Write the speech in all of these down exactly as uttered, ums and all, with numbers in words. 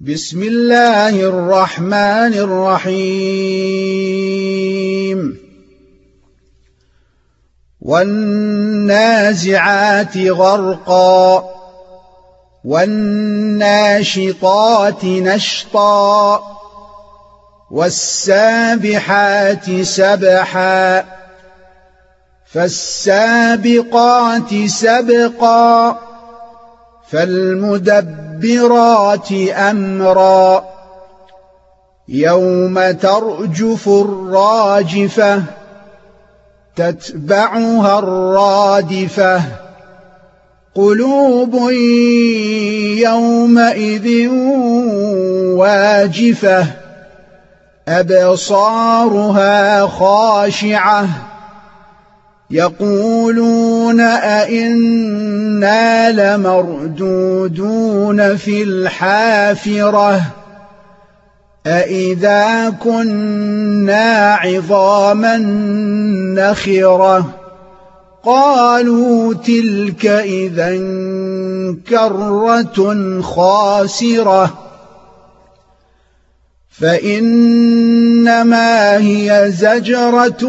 بسم الله الرحمن الرحيم والنازعات غرقا والناشطات نشطا والسابحات سبحا فالسابقات سبقا فالمدبرات أمرا يوم ترجف الراجفة تتبعها الرادفة قلوب يومئذ واجفة أبصارها خاشعة يقولون أئنا لمردودون في الحافرة أئذا كنا عظاما نخرة قالوا تلك إذا كرة خاسرة فإنما هي زجرة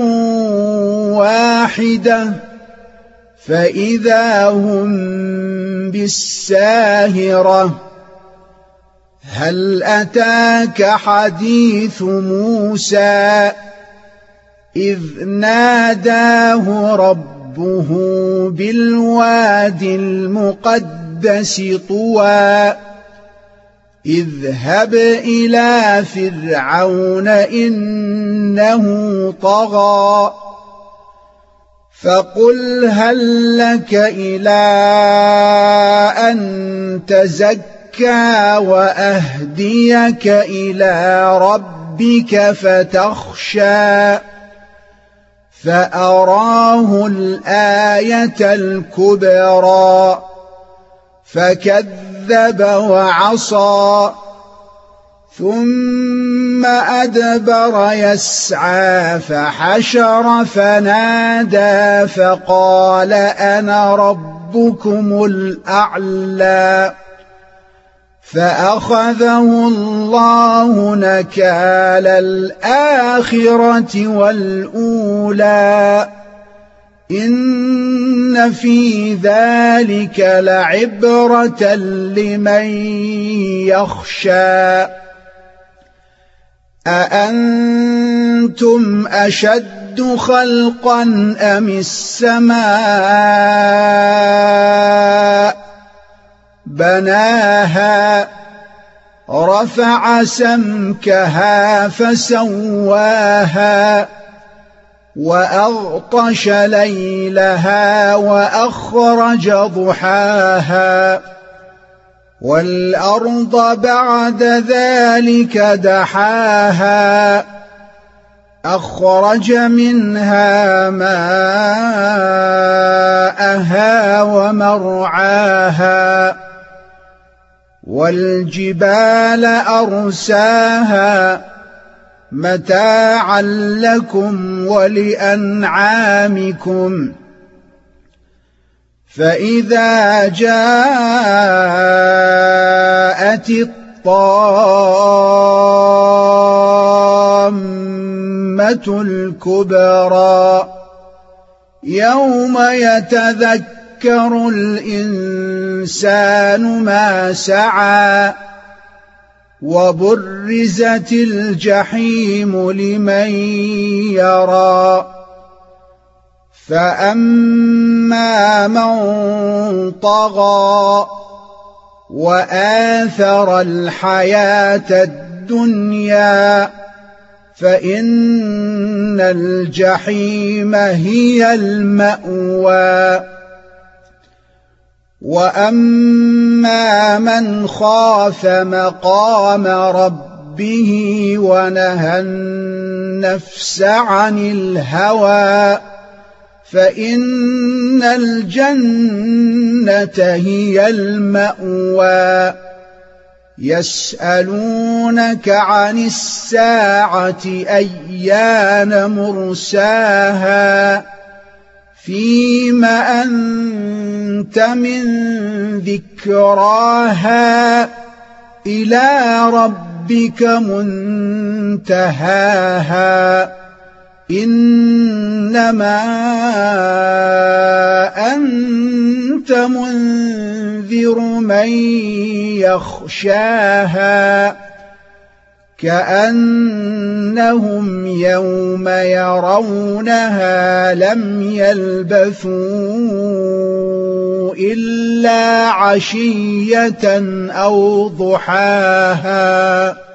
واحدة فإذا هم بالساهرة هل أتاك حديث موسى إذ ناداه ربه بالواد المقدس طوى اذهب إلى فرعون إنه طغى فقل هل لك إلى أن تزكى وأهديك إلى ربك فتخشى فأراه الآية الكبرى فكذب وعصى ثم أدبر يسعى فحشر فنادى فقال أنا ربكم الأعلى فأخذه الله نكال الآخرة والأولى إن في ذلك لعبرة لمن يخشى أأنتم أشد خلقا أم السماء بناها رفع سمكها فسواها وأغطش ليلها وأخرج ضحاها والأرض بعد ذلك دحاها أخرج منها ماءها ومرعاها والجبال أرساها متاعا لكم ولأنعامكم فإذا جاءت الطامة الكبرى يوم يتذكر الإنسان ما سعى وبرزت الجحيم لمن يرى فأما من طغى وآثر الحياة الدنيا فإن الجحيم هي المأوى وأما من خاف مقام ربه ونهى النفس عن الهوى فإن الجنة هي المأوى يسألونك عن الساعة أيان مرساها فيم أنت من ذكراها إلى ربك منتهاها إنما أنت منذر من يخشاها كأنهم يوم يرونها لم يلبثوا إلا عشية أو ضحاها